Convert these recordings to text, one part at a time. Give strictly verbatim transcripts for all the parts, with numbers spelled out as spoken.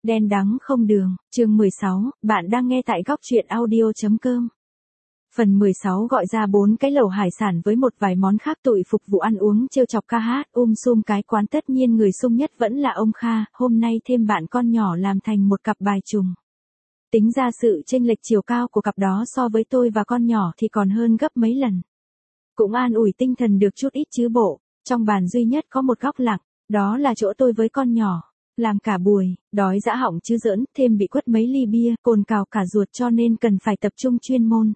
Đen đắng không đường, chương mười sáu, bạn đang nghe tại góc truyện audio.com. Phần mười sáu gọi ra bốn cái lẩu hải sản với một vài món khác tụi phục vụ ăn uống trêu chọc ca hát um sum cái quán, tất nhiên người sung nhất vẫn là ông Kha, hôm nay thêm bạn con nhỏ làm thành một cặp bài trùng. Tính ra sự chênh lệch chiều cao của cặp đó so với tôi và con nhỏ thì còn hơn gấp mấy lần. Cũng an ủi tinh thần được chút ít chứ bộ, trong bàn duy nhất có một góc lặng, đó là chỗ tôi với con nhỏ. Làm cả buổi, đói dã họng chứ giỡn, thêm bị quất mấy ly bia, cồn cào cả ruột cho nên cần phải tập trung chuyên môn.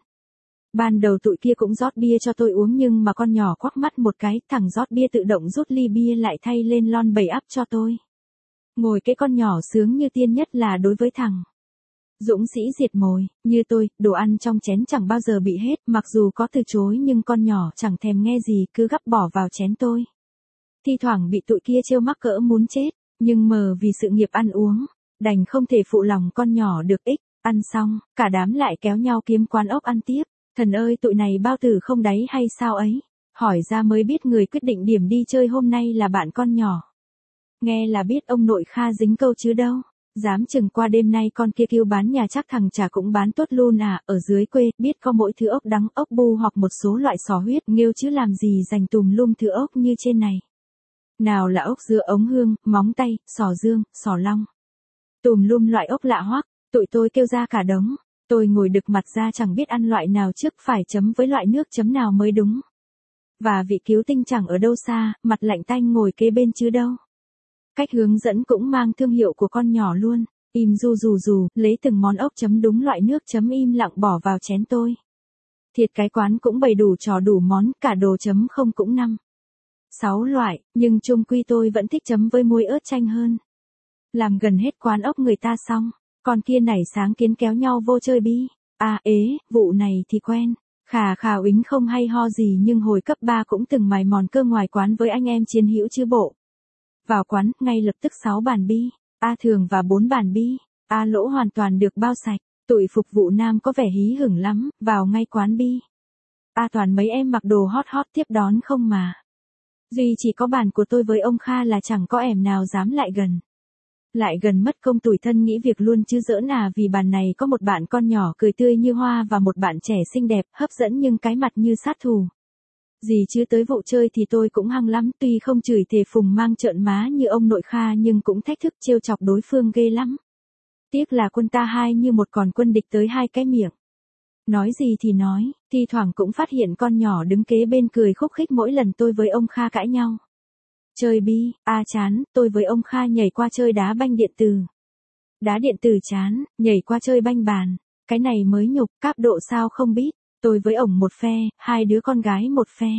Ban đầu tụi kia cũng rót bia cho tôi uống nhưng mà con nhỏ quắc mắt một cái, thằng rót bia tự động rút ly bia lại thay lên lon bầy ắp cho tôi. Ngồi cái con nhỏ sướng như tiên nhất là đối với thằng dũng sĩ diệt mồi, như tôi, đồ ăn trong chén chẳng bao giờ bị hết, mặc dù có từ chối nhưng con nhỏ chẳng thèm nghe gì cứ gắp bỏ vào chén tôi. Thi thoảng bị tụi kia trêu mắc cỡ muốn chết. Nhưng mờ vì sự nghiệp ăn uống, đành không thể phụ lòng con nhỏ được ích, ăn xong, cả đám lại kéo nhau kiếm quán ốc ăn tiếp. Thần ơi, tụi này bao tử không đáy hay sao ấy? Hỏi ra mới biết người quyết định điểm đi chơi hôm nay là bạn con nhỏ. Nghe là biết ông nội Kha dính câu chứ đâu. Dám chừng qua đêm nay con kia kêu bán nhà chắc thằng chả cũng bán tốt luôn à, ở dưới quê, biết có mỗi thứ ốc đắng, ốc bu hoặc một số loại sò huyết nghêu chứ làm gì dành tùm lum thứ ốc như trên này. Nào là ốc dưa ống hương, móng tay, sò dương, sò long. Tùm lum loại ốc lạ hoắc, tụi tôi kêu ra cả đống. Tôi ngồi đực mặt ra chẳng biết ăn loại nào trước phải chấm với loại nước chấm nào mới đúng. Và vị cứu tinh chẳng ở đâu xa, mặt lạnh tanh ngồi kế bên chứ đâu. Cách hướng dẫn cũng mang thương hiệu của con nhỏ luôn. Im du dù dù, lấy từng món ốc chấm đúng loại nước chấm im lặng bỏ vào chén tôi. Thiệt cái quán cũng bày đủ trò đủ món, cả đồ chấm không cũng năm sáu loại, nhưng chung quy tôi vẫn thích chấm với muối ớt chanh hơn. Làm gần hết quán ốc người ta xong, con kia nảy sáng kiến kéo nhau vô chơi bi. À ế, vụ này thì quen. Khà khà uýnh không hay ho gì nhưng hồi cấp ba cũng từng mài mòn cơ ngoài quán với anh em chiến hữu chứ bộ. Vào quán, ngay lập tức sáu bàn bi, A thường và bốn bàn bi, A lỗ hoàn toàn được bao sạch. Tụi phục vụ nam có vẻ hí hửng lắm, vào ngay quán bi. A toàn mấy em mặc đồ hot hot tiếp đón không mà. Duy chỉ có bàn của tôi với ông Kha là chẳng có ẻm nào dám lại gần. Lại gần mất công tủi thân nghĩ việc luôn chứ giỡn à, vì bàn này có một bạn con nhỏ cười tươi như hoa và một bạn trẻ xinh đẹp, hấp dẫn nhưng cái mặt như sát thủ. Gì chứ tới vụ chơi thì tôi cũng hăng lắm, tuy không chửi thề phùng mang trợn má như ông nội Kha nhưng cũng thách thức trêu chọc đối phương ghê lắm. Tiếc là quân ta hai như một còn quân địch tới hai cái miệng. Nói gì thì nói, thi thoảng cũng phát hiện con nhỏ đứng kế bên cười khúc khích mỗi lần tôi với ông Kha cãi nhau. Chơi bi, a chán, tôi với ông Kha nhảy qua chơi đá banh điện tử. Đá điện tử chán, nhảy qua chơi banh bàn, cái này mới nhục, cáp độ sao không biết, tôi với ổng một phe, hai đứa con gái một phe.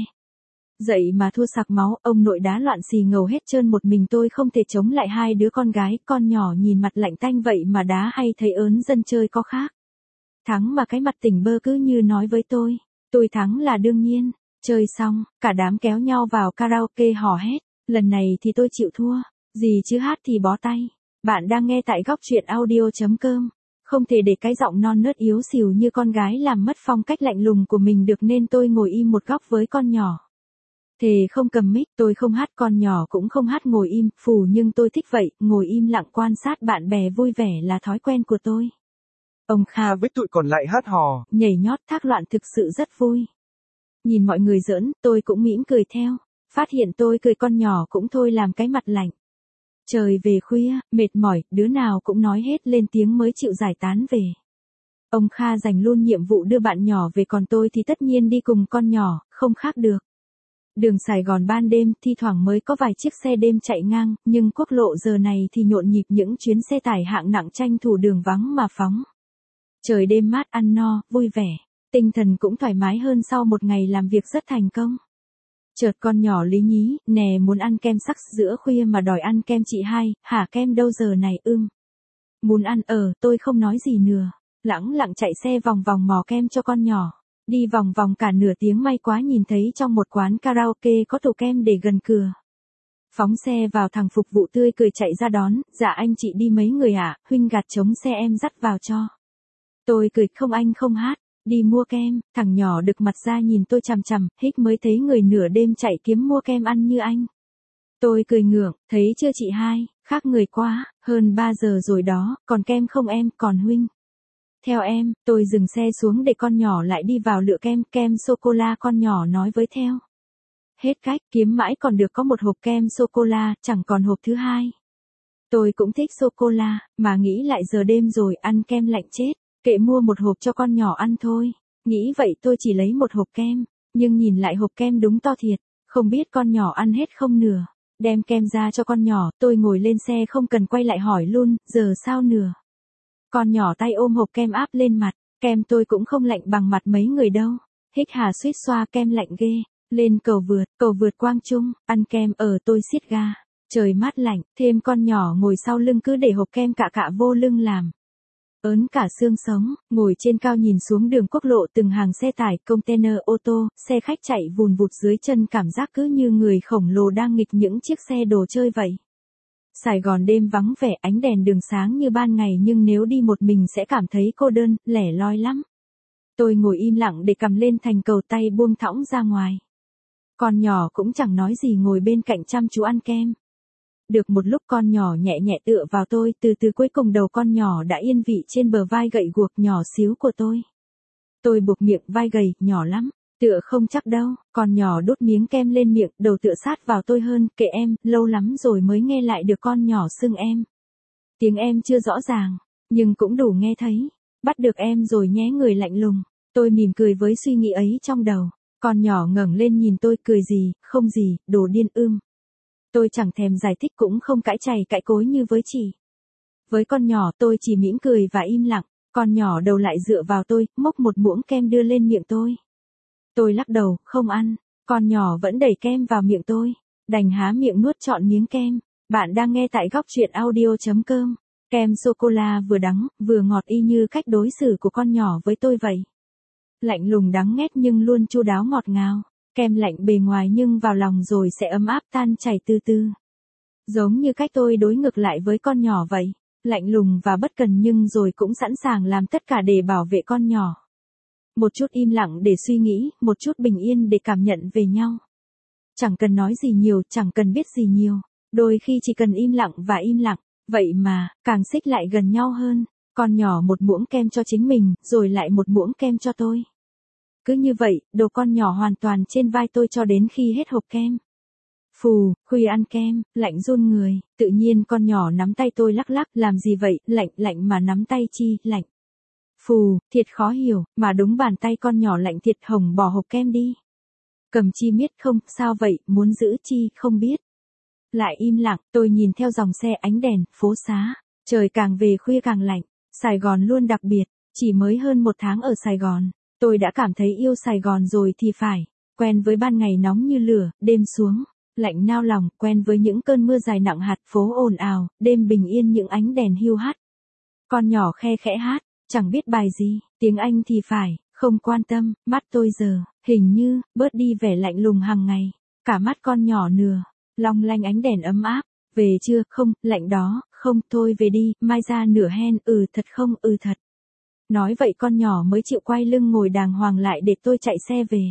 Dậy mà thua sặc máu, ông nội đá loạn xì ngầu hết trơn một mình tôi không thể chống lại hai đứa con gái, con nhỏ nhìn mặt lạnh tanh vậy mà đá hay thấy ớn dân chơi có khác. Thắng mà cái mặt tỉnh bơ cứ như nói với tôi, tôi thắng là đương nhiên. Chơi xong, cả đám kéo nhau vào karaoke hò hét, lần này thì tôi chịu thua, gì chứ hát thì bó tay. Bạn đang nghe tại góc truyện audio.com, không thể để cái giọng non nớt yếu xìu như con gái làm mất phong cách lạnh lùng của mình được nên tôi ngồi im một góc với con nhỏ. Thề không cầm mic, tôi không hát, con nhỏ cũng không hát, ngồi im, phù nhưng tôi thích vậy, ngồi im lặng quan sát bạn bè vui vẻ là thói quen của tôi. Ông Kha với tụi còn lại hát hò, nhảy nhót thác loạn thực sự rất vui. Nhìn mọi người giỡn, tôi cũng mỉm cười theo. Phát hiện tôi cười con nhỏ cũng thôi làm cái mặt lạnh. Trời về khuya, mệt mỏi, đứa nào cũng nói hết lên tiếng mới chịu giải tán về. Ông Kha dành luôn nhiệm vụ đưa bạn nhỏ về còn tôi thì tất nhiên đi cùng con nhỏ, không khác được. Đường Sài Gòn ban đêm thi thoảng mới có vài chiếc xe đêm chạy ngang, nhưng quốc lộ giờ này thì nhộn nhịp những chuyến xe tải hạng nặng tranh thủ đường vắng mà phóng. Trời đêm mát ăn no, vui vẻ. Tinh thần cũng thoải mái hơn sau một ngày làm việc rất thành công. Chợt con nhỏ lý nhí, nè muốn ăn kem sắc giữa khuya mà đòi ăn kem chị hai, hả kem đâu giờ này ưm. Muốn ăn ờ, tôi không nói gì nữa. Lẳng lặng chạy xe vòng vòng mò kem cho con nhỏ. Đi vòng vòng cả nửa tiếng may quá nhìn thấy trong một quán karaoke có tủ kem để gần cửa. Phóng xe vào thằng phục vụ tươi cười chạy ra đón, dạ anh chị đi mấy người ạ, à? Huynh gạt trống xe em dắt vào cho. Tôi cười không anh không hát. Đi mua kem, thằng nhỏ đực mặt ra nhìn tôi chằm chằm, hích mới thấy người nửa đêm chạy kiếm mua kem ăn như anh. Tôi cười ngượng, thấy chưa chị hai, Khác người quá, hơn ba giờ rồi đó, còn kem không em, còn huynh. Theo em, tôi dừng xe xuống để con nhỏ lại đi vào lựa kem, kem sô-cô-la con nhỏ nói với theo. Hết cách, kiếm mãi còn được có một hộp kem sô-cô-la, chẳng còn hộp thứ hai. Tôi cũng thích sô-cô-la, mà nghĩ lại giờ đêm rồi ăn kem lạnh chết, kệ mua một hộp cho con nhỏ ăn thôi. Nghĩ vậy tôi chỉ lấy một hộp kem, nhưng nhìn lại hộp kem đúng to thiệt, không biết con nhỏ ăn hết không nửa. Đem kem ra cho con nhỏ, tôi ngồi lên xe không cần quay lại hỏi luôn, giờ sao nửa. Con nhỏ tay ôm hộp kem áp lên mặt, kem tôi cũng không lạnh bằng mặt mấy người đâu. Hích hà suýt xoa kem lạnh ghê, lên cầu vượt, cầu vượt Quang Trung, ăn kem ở tôi xiết ga. Trời mát lạnh, thêm con nhỏ ngồi sau lưng cứ để hộp kem cạ cạ vô lưng làm. Ớn cả xương sống, ngồi trên cao nhìn xuống đường quốc lộ từng hàng xe tải, container, ô tô, xe khách chạy vùn vụt dưới chân cảm giác cứ như người khổng lồ đang nghịch những chiếc xe đồ chơi vậy. Sài Gòn đêm vắng vẻ ánh đèn đường sáng như ban ngày nhưng nếu đi một mình sẽ cảm thấy cô đơn, lẻ loi lắm. Tôi ngồi im lặng để cầm lên thành cầu tay buông thõng ra ngoài. Con nhỏ cũng chẳng nói gì ngồi bên cạnh chăm chú ăn kem. Được một lúc con nhỏ nhẹ nhẹ tựa vào tôi, từ từ cuối cùng đầu con nhỏ đã yên vị trên bờ vai gậy guộc nhỏ xíu của tôi. Tôi buộc miệng vai gầy, nhỏ lắm, tựa không chắc đâu, con nhỏ đút miếng kem lên miệng, đầu tựa sát vào tôi hơn, kệ em, lâu lắm rồi mới nghe lại được con nhỏ xưng em. Tiếng em chưa rõ ràng, nhưng cũng đủ nghe thấy, bắt được em rồi nhé người lạnh lùng, tôi mỉm cười với suy nghĩ ấy trong đầu, con nhỏ ngẩng lên nhìn tôi cười gì, không gì, đồ điên ưm. Tôi chẳng thèm giải thích cũng không cãi chày cãi cối như với chị. Với con nhỏ tôi chỉ mỉm cười và im lặng, con nhỏ đầu lại dựa vào tôi, móc một muỗng kem đưa lên miệng tôi. Tôi lắc đầu, không ăn, con nhỏ vẫn đẩy kem vào miệng tôi, đành há miệng nuốt trọn miếng kem. Bạn đang nghe tại góc truyện audio chấm com. Kem sô-cô-la vừa đắng, vừa ngọt y như cách đối xử của con nhỏ với tôi vậy. Lạnh lùng đắng nghét nhưng luôn chu đáo ngọt ngào. Kem lạnh bề ngoài nhưng vào lòng rồi sẽ ấm áp tan chảy từ từ. Giống như cách tôi đối ngược lại với con nhỏ vậy. Lạnh lùng và bất cần nhưng rồi cũng sẵn sàng làm tất cả để bảo vệ con nhỏ. Một chút im lặng để suy nghĩ, một chút bình yên để cảm nhận về nhau. Chẳng cần nói gì nhiều, chẳng cần biết gì nhiều. Đôi khi chỉ cần im lặng và im lặng. Vậy mà, càng xích lại gần nhau hơn. Con nhỏ một muỗng kem cho chính mình, rồi lại một muỗng kem cho tôi. Cứ như vậy, đồ con nhỏ hoàn toàn trên vai tôi cho đến khi hết hộp kem. Phù, khuya ăn kem, lạnh run người, tự nhiên con nhỏ nắm tay tôi lắc lắc, làm gì vậy, lạnh, lạnh mà nắm tay chi, lạnh. Phù, thiệt khó hiểu, mà đúng bàn tay con nhỏ lạnh thiệt, Hồng bỏ hộp kem đi. Cầm chi miết không, sao vậy, muốn giữ chi, không biết. Lại im lặng, tôi nhìn theo dòng xe ánh đèn, phố xá, trời càng về khuya càng lạnh, Sài Gòn luôn đặc biệt, chỉ mới hơn một tháng ở Sài Gòn. Tôi đã cảm thấy yêu Sài Gòn rồi thì phải, quen với ban ngày nóng như lửa, đêm xuống, lạnh nao lòng, quen với những cơn mưa dài nặng hạt, phố ồn ào, đêm bình yên những ánh đèn hiu hắt. Con nhỏ khe khẽ hát, chẳng biết bài gì, tiếng Anh thì phải, không quan tâm, mắt tôi giờ, hình như, bớt đi vẻ lạnh lùng hàng ngày, cả mắt con nhỏ nửa, long lanh ánh đèn ấm áp, về chưa, không, lạnh đó, không, thôi về đi, mai ra nửa hen, ừ thật không, ừ thật. Nói vậy con nhỏ mới chịu quay lưng ngồi đàng hoàng lại để tôi chạy xe về.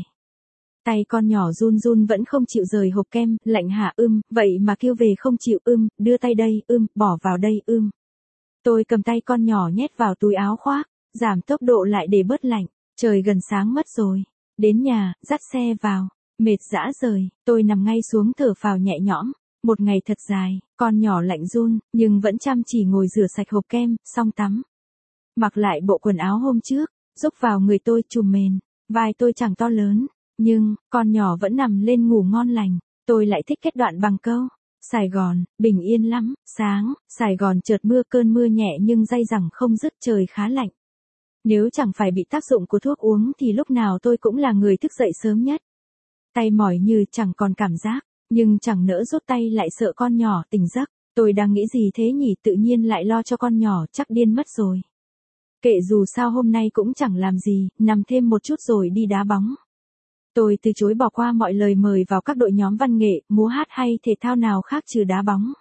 Tay con nhỏ run run vẫn không chịu rời hộp kem, lạnh hả ưm, vậy mà kêu về không chịu ưm, đưa tay đây ưm, bỏ vào đây ưm. Tôi cầm tay con nhỏ nhét vào túi áo khoác, giảm tốc độ lại để bớt lạnh, trời gần sáng mất rồi. Đến nhà, dắt xe vào, mệt dã rời, tôi nằm ngay xuống thở phào nhẹ nhõm. Một ngày thật dài, con nhỏ lạnh run, nhưng vẫn chăm chỉ ngồi rửa sạch hộp kem, xong tắm. Mặc lại bộ quần áo hôm trước, rúc vào người tôi trùm mền, vai tôi chẳng to lớn, nhưng, con nhỏ vẫn nằm lên ngủ ngon lành, tôi lại thích kết đoạn bằng câu. Sài Gòn, bình yên lắm, sáng, Sài Gòn chợt mưa cơn mưa nhẹ nhưng day dẳng không dứt trời khá lạnh. Nếu chẳng phải bị tác dụng của thuốc uống thì lúc nào tôi cũng là người thức dậy sớm nhất. Tay mỏi như chẳng còn cảm giác, nhưng chẳng nỡ rút tay lại sợ con nhỏ tỉnh giấc. Tôi đang nghĩ gì thế nhỉ, tự nhiên lại lo cho con nhỏ, chắc điên mất rồi. Kệ dù sao hôm nay cũng chẳng làm gì, nằm thêm một chút rồi đi đá bóng. Tôi từ chối bỏ qua mọi lời mời vào các đội nhóm văn nghệ, múa hát hay thể thao nào khác trừ đá bóng.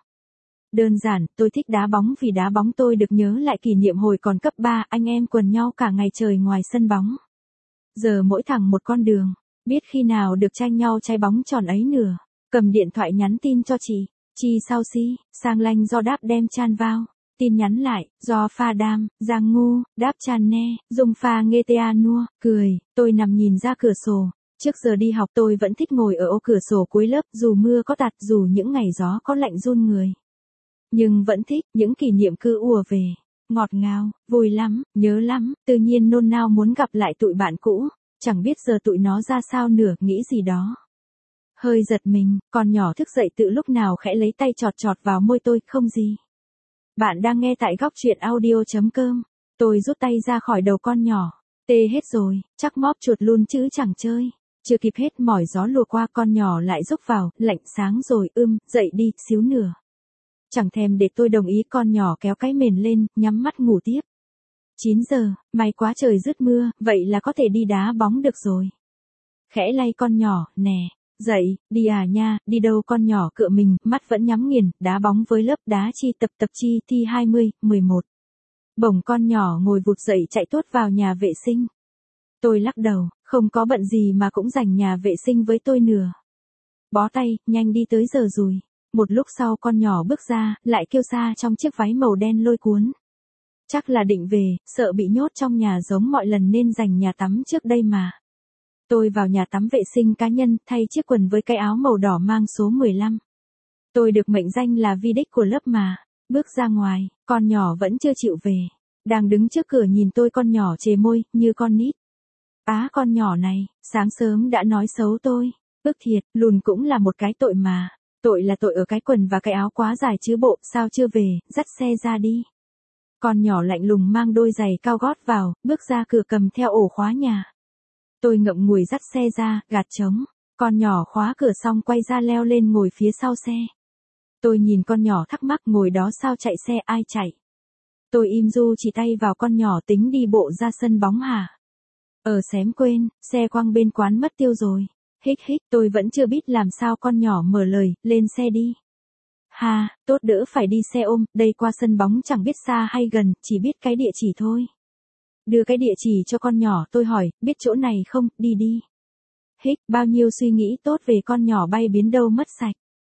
Đơn giản, tôi thích đá bóng vì đá bóng tôi được nhớ lại kỷ niệm hồi còn cấp ba, anh em quần nhau cả ngày trời ngoài sân bóng. Giờ mỗi thằng một con đường, biết khi nào được tranh nhau trái bóng tròn ấy nửa, cầm điện thoại nhắn tin cho chị. Chi sao si, sang lanh do đáp đem chan vào. Tin nhắn lại, do pha đam, giang ngu, đáp chan ne, dùng pha nghe tea nua, cười, tôi nằm nhìn ra cửa sổ. Trước giờ đi học tôi vẫn thích ngồi ở ô cửa sổ cuối lớp, dù mưa có tạt, dù những ngày gió có lạnh run người. Nhưng vẫn thích, những kỷ niệm cứ ùa về. Ngọt ngào, vui lắm, nhớ lắm, tự nhiên nôn nao muốn gặp lại tụi bạn cũ. Chẳng biết giờ tụi nó ra sao nữa, nghĩ gì đó. Hơi giật mình, con nhỏ thức dậy tự lúc nào khẽ lấy tay chọt chọt vào môi tôi, không gì. Bạn đang nghe tại góc truyện audio.com. Tôi rút tay ra khỏi đầu con nhỏ. Tê hết rồi, chắc móp chuột luôn chứ chẳng chơi. Chưa kịp hết mỏi gió lùa qua con nhỏ lại rúc vào, lạnh sáng rồi, ưm, dậy đi, xíu nữa. Chẳng thèm để tôi đồng ý, con nhỏ kéo cái mền lên, nhắm mắt ngủ tiếp. chín giờ, may quá trời dứt mưa, vậy là có thể đi đá bóng được rồi. Khẽ lay con nhỏ, nè, dậy, đi à nha, đi đâu? Con nhỏ cựa mình, mắt vẫn nhắm nghiền, đá bóng với lớp đá chi tập tập chi thi hai mươi, mười một. Bỗng con nhỏ ngồi vụt dậy chạy tuốt vào nhà vệ sinh. Tôi lắc đầu, không có bận gì mà cũng dành nhà vệ sinh với tôi nữa. Bó tay, nhanh đi tới giờ rồi. Một lúc sau con nhỏ bước ra, lại kêu xa trong chiếc váy màu đen lôi cuốn. Chắc là định về, sợ bị nhốt trong nhà giống mọi lần nên dành nhà tắm trước đây mà. Tôi vào nhà tắm vệ sinh cá nhân, thay chiếc quần với cái áo màu đỏ mang số mười lăm. Tôi được mệnh danh là vi đích của lớp mà. Bước ra ngoài, con nhỏ vẫn chưa chịu về. Đang đứng trước cửa nhìn tôi, con nhỏ chề môi, như con nít. Á, con nhỏ này, sáng sớm đã nói xấu tôi. Ức thiệt, lùn cũng là một cái tội mà. Tội là tội ở cái quần và cái áo quá dài chứ bộ, sao chưa về, dắt xe ra đi. Con nhỏ lạnh lùng mang đôi giày cao gót vào, bước ra cửa cầm theo ổ khóa nhà. Tôi ngậm ngùi dắt xe ra, gạt trống. Con nhỏ khóa cửa xong quay ra leo lên ngồi phía sau xe. Tôi nhìn con nhỏ thắc mắc, ngồi đó sao chạy xe, ai chạy? Tôi im du chỉ tay vào con nhỏ, tính đi bộ ra sân bóng hả? Ờ xém quên, xe quăng bên quán mất tiêu rồi. Hích hích, tôi vẫn chưa biết làm sao, con nhỏ mở lời, lên xe đi. Ha, tốt đỡ phải đi xe ôm, đây qua sân bóng chẳng biết xa hay gần, chỉ biết cái địa chỉ thôi. Đưa cái địa chỉ cho con nhỏ, tôi hỏi, biết chỗ này không, đi đi. Hích, bao nhiêu suy nghĩ tốt về con nhỏ bay biến đâu mất sạch.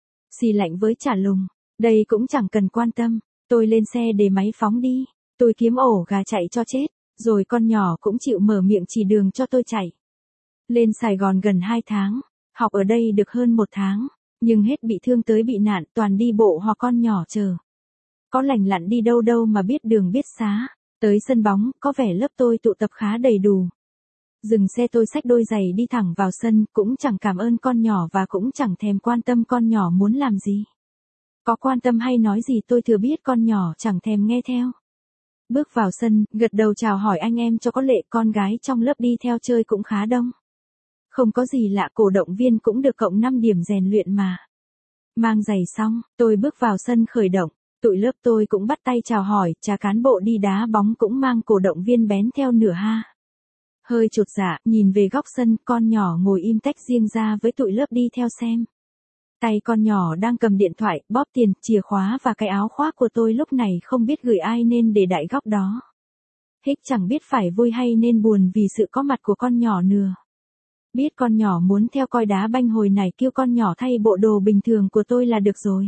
Xì lạnh với trả lùng, đây cũng chẳng cần quan tâm, tôi lên xe để máy phóng đi. Tôi kiếm ổ gà chạy cho chết, rồi con nhỏ cũng chịu mở miệng chỉ đường cho tôi chạy. Lên Sài Gòn gần hai tháng, học ở đây được hơn một tháng, nhưng hết bị thương tới bị nạn, toàn đi bộ hoặc con nhỏ chờ. Có lành lặn đi đâu đâu mà biết đường biết xá. Tới sân bóng, có vẻ lớp tôi tụ tập khá đầy đủ. Dừng xe tôi xách đôi giày đi thẳng vào sân, cũng chẳng cảm ơn con nhỏ và cũng chẳng thèm quan tâm con nhỏ muốn làm gì. Có quan tâm hay nói gì tôi thừa biết, con nhỏ chẳng thèm nghe theo. Bước vào sân, gật đầu chào hỏi anh em cho có lệ, con gái trong lớp đi theo chơi cũng khá đông. Không có gì lạ, cổ động viên cũng được cộng năm điểm rèn luyện mà. Mang giày xong, tôi bước vào sân khởi động. Tụi lớp tôi cũng bắt tay chào hỏi, chả cán bộ đi đá bóng cũng mang cổ động viên bén theo nửa ha. Hơi chột dạ, nhìn về góc sân, con nhỏ ngồi im tách riêng ra với tụi lớp đi theo xem. Tay con nhỏ đang cầm điện thoại, bóp tiền, chìa khóa và cái áo khoác của tôi lúc này không biết gửi ai nên để đại góc đó. Hích chẳng biết phải vui hay nên buồn vì sự có mặt của con nhỏ nữa. Biết con nhỏ muốn theo coi đá banh hồi này kêu con nhỏ thay bộ đồ bình thường của tôi là được rồi.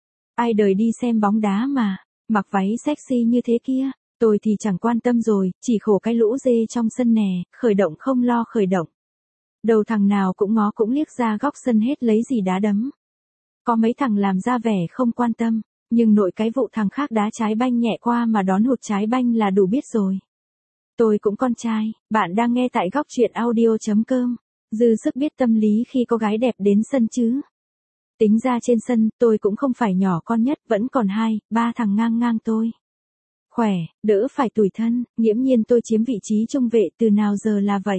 Ai đời đi xem bóng đá mà, mặc váy sexy như thế kia, tôi thì chẳng quan tâm rồi, chỉ khổ cái lũ dê trong sân nè, khởi động không lo khởi động. Đầu thằng nào cũng ngó cũng liếc ra góc sân hết lấy gì đá đấm. Có mấy thằng làm ra vẻ không quan tâm, nhưng nội cái vụ thằng khác đá trái banh nhẹ qua mà đón hụt trái banh là đủ biết rồi. Tôi cũng con trai, bạn đang nghe tại góc truyện audio.com, dư sức biết tâm lý khi có gái đẹp đến sân chứ. Tính ra trên sân, tôi cũng không phải nhỏ con nhất, vẫn còn hai, ba thằng ngang ngang tôi. Khỏe, đỡ phải tủi thân, nghiễm nhiên tôi chiếm vị trí trung vệ từ nào giờ là vậy.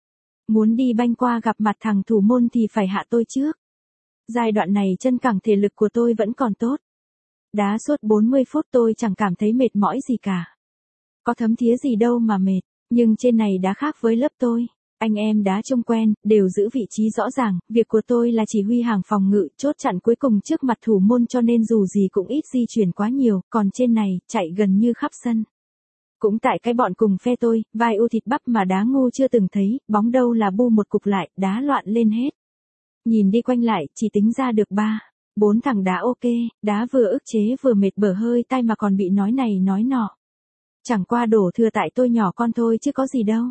Muốn đi banh qua gặp mặt thằng thủ môn thì phải hạ tôi trước. Giai đoạn này chân cẳng thể lực của tôi vẫn còn tốt. Đá suốt bốn mươi phút tôi chẳng cảm thấy mệt mỏi gì cả. Có thấm thía gì đâu mà mệt, nhưng trên này đá khác với lớp tôi. Anh em đá chung quen, đều giữ vị trí rõ ràng, việc của tôi là chỉ huy hàng phòng ngự, chốt chặn cuối cùng trước mặt thủ môn cho nên dù gì cũng ít di chuyển quá nhiều, còn trên này, chạy gần như khắp sân. Cũng tại cái bọn cùng phe tôi, vai u thịt bắp mà đá ngu chưa từng thấy, bóng đâu là bu một cục lại, đá loạn lên hết. Nhìn đi quanh lại, chỉ tính ra được ba, Bốn thằng đá ok, đá vừa ức chế vừa mệt bở hơi tai mà còn bị nói này nói nọ. Chẳng qua đổ thừa tại tôi nhỏ con thôi chứ có gì đâu.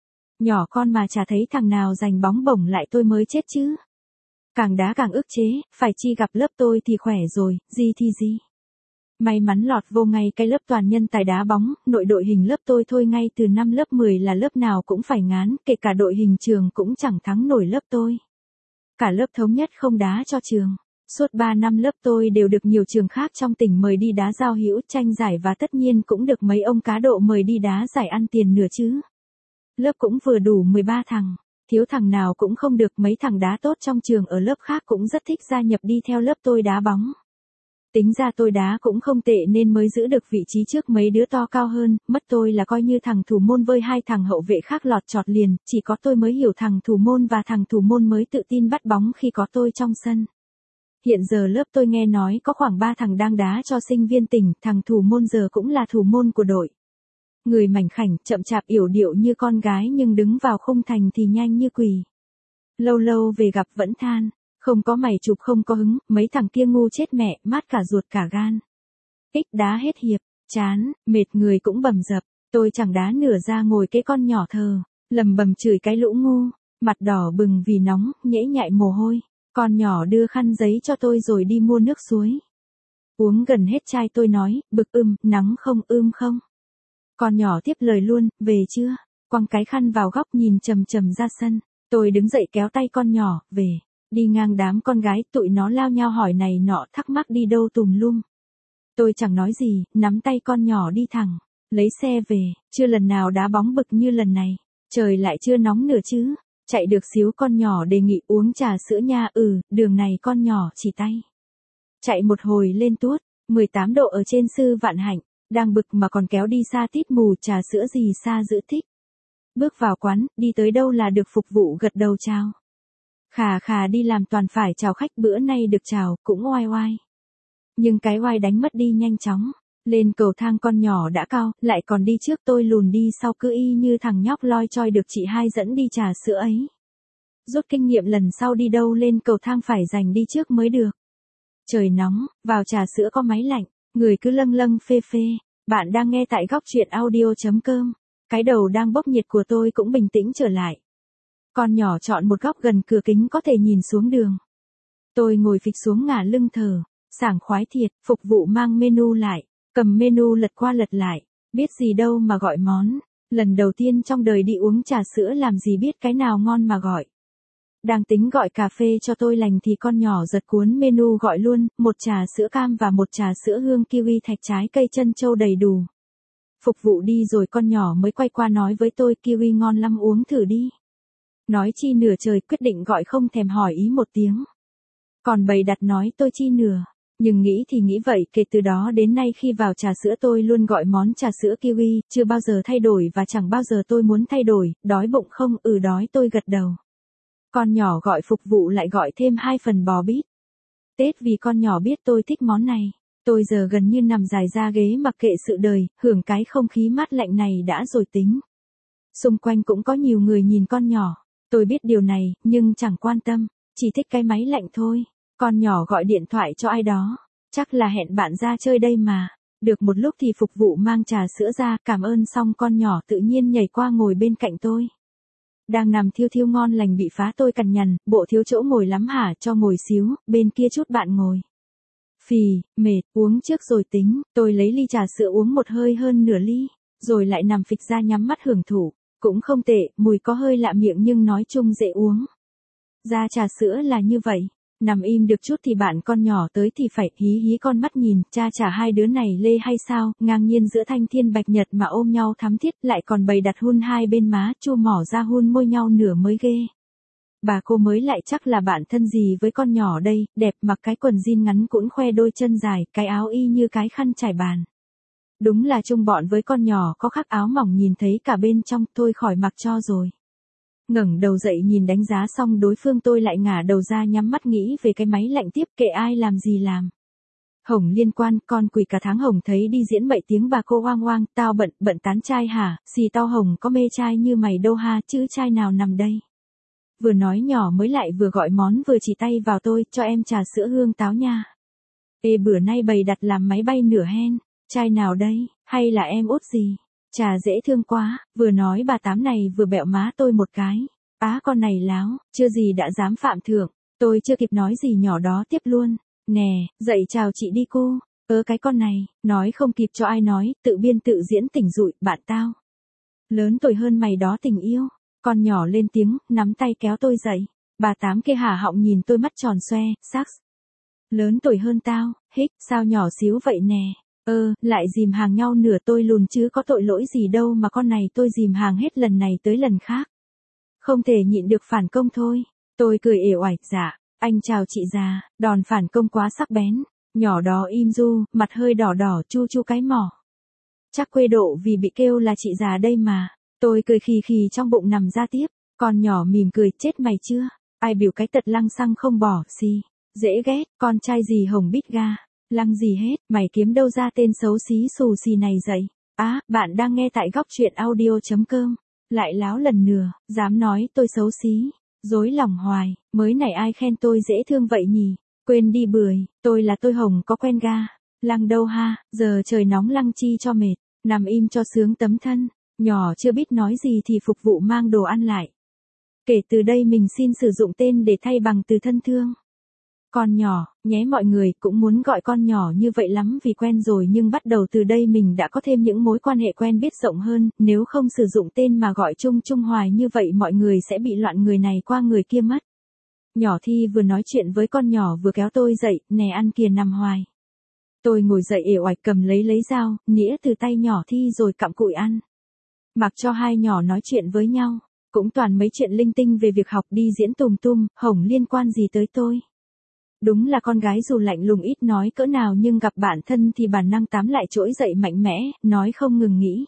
Nhỏ con mà chả thấy thằng nào giành bóng bổng lại tôi mới chết chứ. Càng đá càng ức chế, phải chi gặp lớp tôi thì khỏe rồi, gì thì gì. May mắn lọt vô ngay cái lớp toàn nhân tài đá bóng, nội đội hình lớp tôi thôi ngay từ năm lớp mười là lớp nào cũng phải ngán, kể cả đội hình trường cũng chẳng thắng nổi lớp tôi. Cả lớp thống nhất không đá cho trường. Suốt ba năm lớp tôi đều được nhiều trường khác trong tỉnh mời đi đá giao hữu tranh giải và tất nhiên cũng được mấy ông cá độ mời đi đá giải ăn tiền nửa chứ. Lớp cũng vừa đủ mười ba thằng, thiếu thằng nào cũng không được, mấy thằng đá tốt trong trường ở lớp khác cũng rất thích gia nhập đi theo lớp tôi đá bóng. Tính ra tôi đá cũng không tệ nên mới giữ được vị trí trước mấy đứa to cao hơn, mất tôi là coi như thằng thủ môn với hai thằng hậu vệ khác lọt chọt liền, chỉ có tôi mới hiểu thằng thủ môn và thằng thủ môn mới tự tin bắt bóng khi có tôi trong sân. Hiện giờ lớp tôi nghe nói có khoảng ba thằng đang đá cho sinh viên tỉnh, thằng thủ môn giờ cũng là thủ môn của đội. Người mảnh khảnh, chậm chạp yểu điệu như con gái nhưng đứng vào khung thành thì nhanh như quỷ. Lâu lâu về gặp vẫn than, không có mày chụp không có hứng, mấy thằng kia ngu chết mẹ, mát cả ruột cả gan. Ích đá hết hiệp, chán, mệt người cũng bầm dập, tôi chẳng đá nửa ra ngồi cái con nhỏ thờ, lầm bầm chửi cái lũ ngu, mặt đỏ bừng vì nóng, nhễ nhại mồ hôi. Con nhỏ đưa khăn giấy cho tôi rồi đi mua nước suối. Uống gần hết chai tôi nói, bực ưm, nắng không ưm không. Con nhỏ tiếp lời luôn, về chưa? Quăng cái khăn vào góc nhìn trầm trầm ra sân. Tôi đứng dậy kéo tay con nhỏ, về. Đi ngang đám con gái, tụi nó lao nhau hỏi này nọ, thắc mắc đi đâu tùm lum. Tôi chẳng nói gì, nắm tay con nhỏ đi thẳng. Lấy xe về, chưa lần nào đá bóng bực như lần này. Trời lại chưa nóng nữa chứ. Chạy được xíu con nhỏ đề nghị uống trà sữa nha, ừ, đường này con nhỏ chỉ tay. Chạy một hồi lên tuốt, mười tám độ ở trên Sư Vạn Hạnh, đang bực mà còn kéo đi xa tít mù, trà sữa gì xa dữ thích. Bước vào quán, đi tới đâu là được phục vụ gật đầu chào. Khà khà đi làm toàn phải chào khách, bữa nay được chào, cũng oai oai. Nhưng cái oai đánh mất đi nhanh chóng. Lên cầu thang con nhỏ đã cao, lại còn đi trước tôi lùn đi sau cứ y như thằng nhóc loi choi được chị hai dẫn đi trà sữa ấy. Rút kinh nghiệm lần sau đi đâu lên cầu thang phải giành đi trước mới được. Trời nóng, vào trà sữa có máy lạnh, người cứ lâng lâng phê phê. Bạn đang nghe tại góc truyện audio chấm com. Cái đầu đang bốc nhiệt của tôi cũng bình tĩnh trở lại. Con nhỏ chọn một góc gần cửa kính có thể nhìn xuống đường. Tôi ngồi phịch xuống ngả lưng thở, sảng khoái thiệt, phục vụ mang menu lại. Cầm menu lật qua lật lại, biết gì đâu mà gọi món, lần đầu tiên trong đời đi uống trà sữa làm gì biết cái nào ngon mà gọi. Đang tính gọi cà phê cho tôi lành thì con nhỏ giật cuốn menu gọi luôn, một trà sữa cam và một trà sữa hương kiwi thạch trái cây trân châu đầy đủ. Phục vụ đi rồi con nhỏ mới quay qua nói với tôi kiwi ngon lắm uống thử đi. Nói chi nửa trời quyết định gọi không thèm hỏi ý một tiếng. Còn bày đặt nói tôi chi nửa. Nhưng nghĩ thì nghĩ vậy, kể từ đó đến nay khi vào trà sữa tôi luôn gọi món trà sữa kiwi, chưa bao giờ thay đổi và chẳng bao giờ tôi muốn thay đổi, đói bụng không, ừ đói tôi gật đầu. Con nhỏ gọi phục vụ lại gọi thêm hai phần bò bít tết vì con nhỏ biết tôi thích món này. Tôi giờ gần như nằm dài ra ghế mặc kệ sự đời, hưởng cái không khí mát lạnh này đã rồi tính. Xung quanh cũng có nhiều người nhìn con nhỏ, tôi biết điều này, nhưng chẳng quan tâm, chỉ thích cái máy lạnh thôi. Con nhỏ gọi điện thoại cho ai đó, chắc là hẹn bạn ra chơi đây mà. Được một lúc thì phục vụ mang trà sữa ra, cảm ơn xong con nhỏ tự nhiên nhảy qua ngồi bên cạnh tôi. Đang nằm thiêu thiêu ngon lành bị phá tôi cằn nhằn, bộ thiếu chỗ ngồi lắm hả, cho ngồi xíu, bên kia chút bạn ngồi. Phì, mệt, uống trước rồi tính, tôi lấy ly trà sữa uống một hơi hơn nửa ly, rồi lại nằm phịch ra nhắm mắt hưởng thụ, cũng không tệ, mùi có hơi lạ miệng nhưng nói chung dễ uống. Ra trà sữa là như vậy. Nằm im được chút thì bạn con nhỏ tới thì phải hí hí con mắt nhìn, cha chả hai đứa này lê hay sao, ngang nhiên giữa thanh thiên bạch nhật mà ôm nhau thắm thiết, lại còn bày đặt hun hai bên má, chu mỏ ra hun môi nhau nửa mới ghê. Bà cô mới lại chắc là bạn thân gì với con nhỏ đây, đẹp mặc cái quần jean ngắn cũng khoe đôi chân dài, cái áo y như cái khăn trải bàn. Đúng là chung bọn với con nhỏ có khắc áo mỏng nhìn thấy cả bên trong, thôi khỏi mặc cho rồi. Ngẩng đầu dậy nhìn đánh giá xong đối phương tôi lại ngả đầu ra nhắm mắt nghĩ về cái máy lạnh tiếp, kệ ai làm gì làm. Hồng liên quan, con quỳ cả tháng Hồng thấy đi diễn bậy tiếng bà cô oang oang, tao bận, bận tán trai hả, xì tao Hồng có mê trai như mày đâu ha, chứ trai nào nằm đây. Vừa nói nhỏ mới lại vừa gọi món vừa chỉ tay vào tôi, cho em trà sữa hương táo nha. Ê bữa nay bày đặt làm máy bay nửa hen, chai nào đây, hay là em út gì? Trà dễ thương quá, vừa nói bà tám này vừa bẹo má tôi một cái. Á con này láo, chưa gì đã dám phạm thượng, tôi chưa kịp nói gì nhỏ đó tiếp luôn. Nè, dậy chào chị đi cô. Ơ cái con này, nói không kịp cho ai nói, tự biên tự diễn tỉnh rụi, bạn tao. Lớn tuổi hơn mày đó tình yêu. Con nhỏ lên tiếng, nắm tay kéo tôi dậy. Bà tám kia hả họng nhìn tôi mắt tròn xoe, sắc. Lớn tuổi hơn tao, hích, sao nhỏ xíu vậy nè. Ơ, lại dìm hàng nhau nửa tôi lùn chứ có tội lỗi gì đâu mà con này tôi dìm hàng hết lần này tới lần khác. Không thể nhịn được phản công thôi. Tôi cười ỉu oải, dạ, anh chào chị già, đòn phản công quá sắc bén. Nhỏ đó im ru, mặt hơi đỏ đỏ chu chu cái mỏ. Chắc quê độ vì bị kêu là chị già đây mà. Tôi cười khì khì trong bụng nằm ra tiếp. Con nhỏ mỉm cười, chết mày chưa? Ai biểu cái tật lăng xăng không bỏ, xì. Dễ ghét, con trai gì hồng bít ga. Lăng gì hết, mày kiếm đâu ra tên xấu xí xù xì này dậy. Á, à, bạn đang nghe tại góc truyện audio.com. Lại láo lần nữa, dám nói tôi xấu xí. Dối lòng hoài, mới này ai khen tôi dễ thương vậy nhỉ? Quên đi bưởi, tôi là tôi hồng có quen ga. Lăng đâu ha, giờ trời nóng lăng chi cho mệt. Nằm im cho sướng tấm thân. Nhỏ chưa biết nói gì thì phục vụ mang đồ ăn lại. Kể từ đây mình xin sử dụng tên để thay bằng từ thân thương. Con nhỏ, nhé mọi người cũng muốn gọi con nhỏ như vậy lắm vì quen rồi nhưng bắt đầu từ đây mình đã có thêm những mối quan hệ quen biết rộng hơn, nếu không sử dụng tên mà gọi chung chung hoài như vậy mọi người sẽ bị loạn người này qua người kia mất. Nhỏ Thi vừa nói chuyện với con nhỏ vừa kéo tôi dậy, nè ăn kìa nằm hoài. Tôi ngồi dậy ỉa oạch cầm lấy lấy dao, nĩa từ tay nhỏ Thi rồi cặm cụi ăn. Mặc cho hai nhỏ nói chuyện với nhau, cũng toàn mấy chuyện linh tinh về việc học đi diễn tùm tum, hổng liên quan gì tới tôi. Đúng là con gái dù lạnh lùng ít nói cỡ nào nhưng gặp bạn thân thì bản năng tám lại trỗi dậy mạnh mẽ, nói không ngừng nghĩ.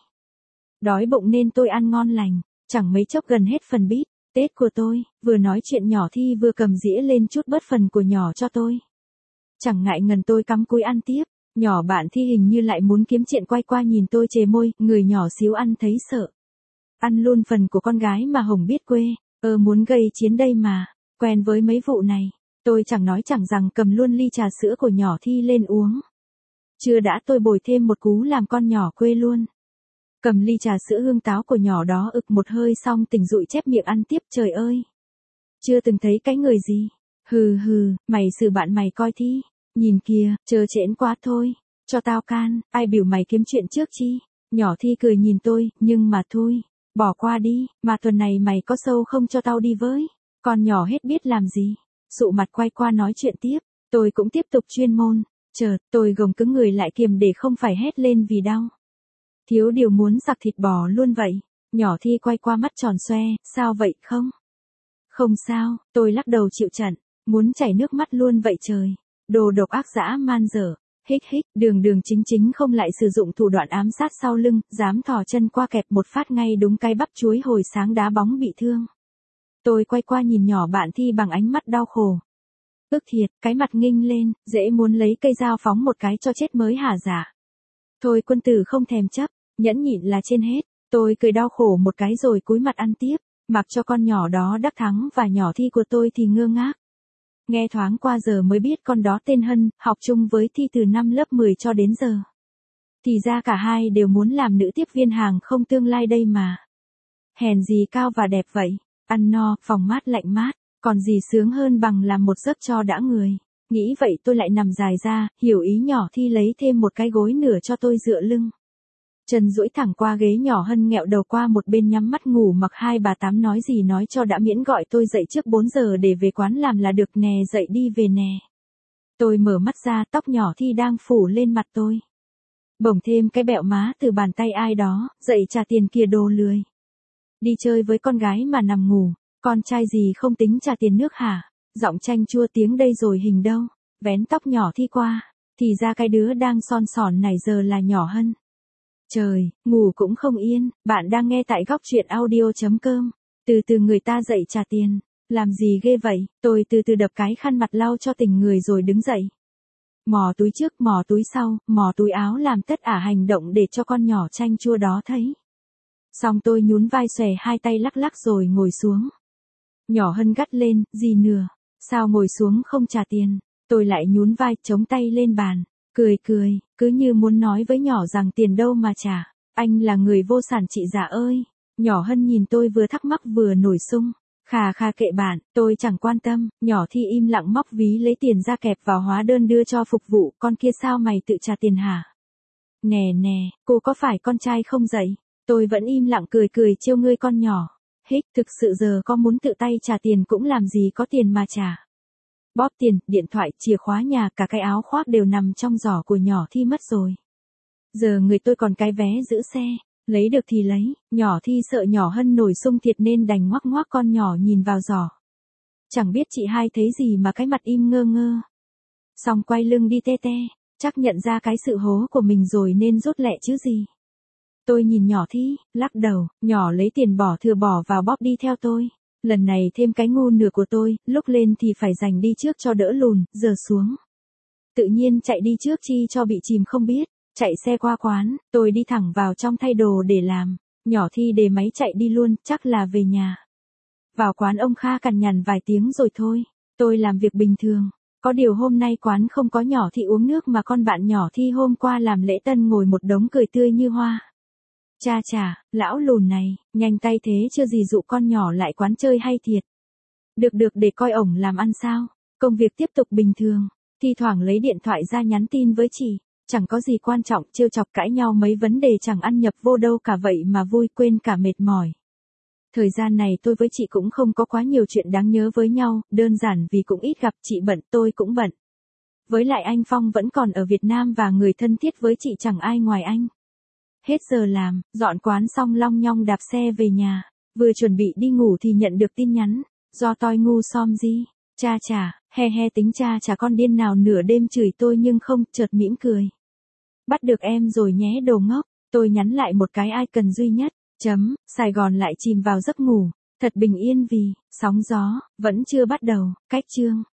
Đói bụng nên tôi ăn ngon lành, chẳng mấy chốc gần hết phần bít, Tết của tôi, vừa nói chuyện nhỏ Thi vừa cầm dĩa lên chút bớt phần của nhỏ cho tôi. Chẳng ngại ngần tôi cắm cúi ăn tiếp, nhỏ bạn Thi hình như lại muốn kiếm chuyện quay qua nhìn tôi chề môi, người nhỏ xíu ăn thấy sợ. Ăn luôn phần của con gái mà hổng biết quê, ơ muốn gây chiến đây mà, quen với mấy vụ này. Tôi chẳng nói chẳng rằng cầm luôn ly trà sữa của nhỏ Thi lên uống. Chưa đã tôi bồi thêm một cú làm con nhỏ quê luôn. Cầm ly trà sữa hương táo của nhỏ đó ực một hơi xong tỉnh rụi chép miệng ăn tiếp trời ơi. Chưa từng thấy cái người gì. Hừ hừ, mày xử bạn mày coi Thi. Nhìn kìa, chớ trễ quá thôi. Cho tao can, ai biểu mày kiếm chuyện trước chi. Nhỏ Thi cười nhìn tôi, nhưng mà thôi. Bỏ qua đi, mà tuần này mày có sâu không cho tao đi với. Con nhỏ hết biết làm gì. Sụ mặt quay qua nói chuyện tiếp, tôi cũng tiếp tục chuyên môn, chợt, tôi gồng cứng người lại kiềm để không phải hét lên vì đau. Thiếu điều muốn giặc thịt bò luôn vậy, nhỏ Thi quay qua mắt tròn xoe, sao vậy không? Không sao, tôi lắc đầu chịu trận, muốn chảy nước mắt luôn vậy trời, đồ độc ác dã man dở, hích hích, đường đường chính chính không lại sử dụng thủ đoạn ám sát sau lưng, dám thò chân qua kẹp một phát ngay đúng cái bắp chuối hồi sáng đá bóng bị thương. Tôi quay qua nhìn nhỏ bạn Thi bằng ánh mắt đau khổ. Ước thiệt, cái mặt nghinh lên, dễ muốn lấy cây dao phóng một cái cho chết mới hả dạ. Thôi quân tử không thèm chấp, nhẫn nhịn là trên hết. Tôi cười đau khổ một cái rồi cúi mặt ăn tiếp, mặc cho con nhỏ đó đắc thắng và nhỏ Thi của tôi thì ngơ ngác. Nghe thoáng qua giờ mới biết con đó tên Hân, học chung với Thi từ năm lớp mười cho đến giờ. Thì ra cả hai đều muốn làm nữ tiếp viên hàng không tương lai đây mà. Hèn gì cao và đẹp vậy. Ăn no, phòng mát lạnh mát, còn gì sướng hơn bằng làm một giấc cho đã người. Nghĩ vậy tôi lại nằm dài ra, hiểu ý nhỏ Thi lấy thêm một cái gối nửa cho tôi dựa lưng. Chân duỗi thẳng qua ghế nhỏ Hân nghẹo đầu qua một bên nhắm mắt ngủ mặc hai bà tám nói gì nói cho đã miễn gọi tôi dậy trước bốn giờ để về quán làm là được nè dậy đi về nè. Tôi mở mắt ra tóc nhỏ Thi đang phủ lên mặt tôi. Bỗng thêm cái bẹo má từ bàn tay ai đó, dậy trả tiền kìa đồ lười. Đi chơi với con gái mà nằm ngủ, con trai gì không tính trả tiền nước hả? Giọng chanh chua tiếng đây rồi hình đâu, vén tóc nhỏ Thi qua, thì ra cái đứa đang son sòn này giờ là nhỏ Hân. Trời, ngủ cũng không yên, bạn đang nghe tại góc truyện audio.com, từ từ người ta dậy trả tiền, làm gì ghê vậy, tôi từ từ đập cái khăn mặt lau cho tỉnh người rồi đứng dậy. Mò túi trước mò túi sau, mò túi áo làm tất ả hành động để cho con nhỏ chanh chua đó thấy. Xong tôi nhún vai xòe hai tay lắc lắc rồi ngồi xuống. Nhỏ Hân gắt lên, gì nửa, sao ngồi xuống không trả tiền, tôi lại nhún vai chống tay lên bàn, cười cười, cứ như muốn nói với nhỏ rằng tiền đâu mà trả, anh là người vô sản chị già ơi. Nhỏ Hân nhìn tôi vừa thắc mắc vừa nổi sung, khà khà kệ bạn, tôi chẳng quan tâm, nhỏ Thi im lặng móc ví lấy tiền ra kẹp vào hóa đơn đưa cho phục vụ, con kia sao mày tự trả tiền hả? Nè nè, cô có phải con trai không dậy? Tôi vẫn im lặng cười cười trêu ngươi con nhỏ. Hích, thực sự giờ có muốn tự tay trả tiền cũng làm gì có tiền mà trả. Bóp tiền, điện thoại, chìa khóa nhà, cả cái áo khoác đều nằm trong giỏ của nhỏ Thi mất rồi. Giờ người tôi còn cái vé giữ xe, lấy được thì lấy, nhỏ Thi sợ nhỏ Hân nổi sung thiệt nên đành ngoắc ngoắc con nhỏ nhìn vào giỏ. Chẳng biết chị hai thấy gì mà cái mặt im ngơ ngơ. Xong quay lưng đi tê tê, chắc nhận ra cái sự hố của mình rồi nên rút lẹ chứ gì. Tôi nhìn nhỏ Thi, lắc đầu, nhỏ lấy tiền bỏ thừa bỏ vào bóp đi theo tôi. Lần này thêm cái ngu nửa của tôi, lúc lên thì phải giành đi trước cho đỡ lùn, giờ xuống. Tự nhiên chạy đi trước chi cho bị chìm không biết, chạy xe qua quán, tôi đi thẳng vào trong thay đồ để làm. Nhỏ Thi để máy chạy đi luôn, chắc là về nhà. Vào quán ông Kha cằn nhằn vài tiếng rồi thôi, tôi làm việc bình thường. Có điều hôm nay quán không có nhỏ Thi uống nước mà con bạn nhỏ Thi hôm qua làm lễ tân ngồi một đống cười tươi như hoa. Cha chà, lão lùn này, nhanh tay thế chưa gì dụ con nhỏ lại quán chơi hay thiệt. Được được để coi ổng làm ăn sao, công việc tiếp tục bình thường, thi thoảng lấy điện thoại ra nhắn tin với chị, chẳng có gì quan trọng, trêu chọc cãi nhau mấy vấn đề chẳng ăn nhập vô đâu cả vậy mà vui quên cả mệt mỏi. Thời gian này tôi với chị cũng không có quá nhiều chuyện đáng nhớ với nhau, đơn giản vì cũng ít gặp, chị bận tôi cũng bận. Với lại anh Phong vẫn còn ở Việt Nam và người thân thiết với chị chẳng ai ngoài anh. Hết giờ làm, dọn quán xong long nhong đạp xe về nhà, vừa chuẩn bị đi ngủ thì nhận được tin nhắn, do tôi ngu xom gì, cha chà, he he tính cha chả con điên nào nửa đêm chửi tôi nhưng không, chợt mỉm cười. Bắt được em rồi nhé đồ ngốc, tôi nhắn lại một cái icon duy nhất, chấm, Sài Gòn lại chìm vào giấc ngủ, thật bình yên vì, sóng gió, vẫn chưa bắt đầu, cách chương.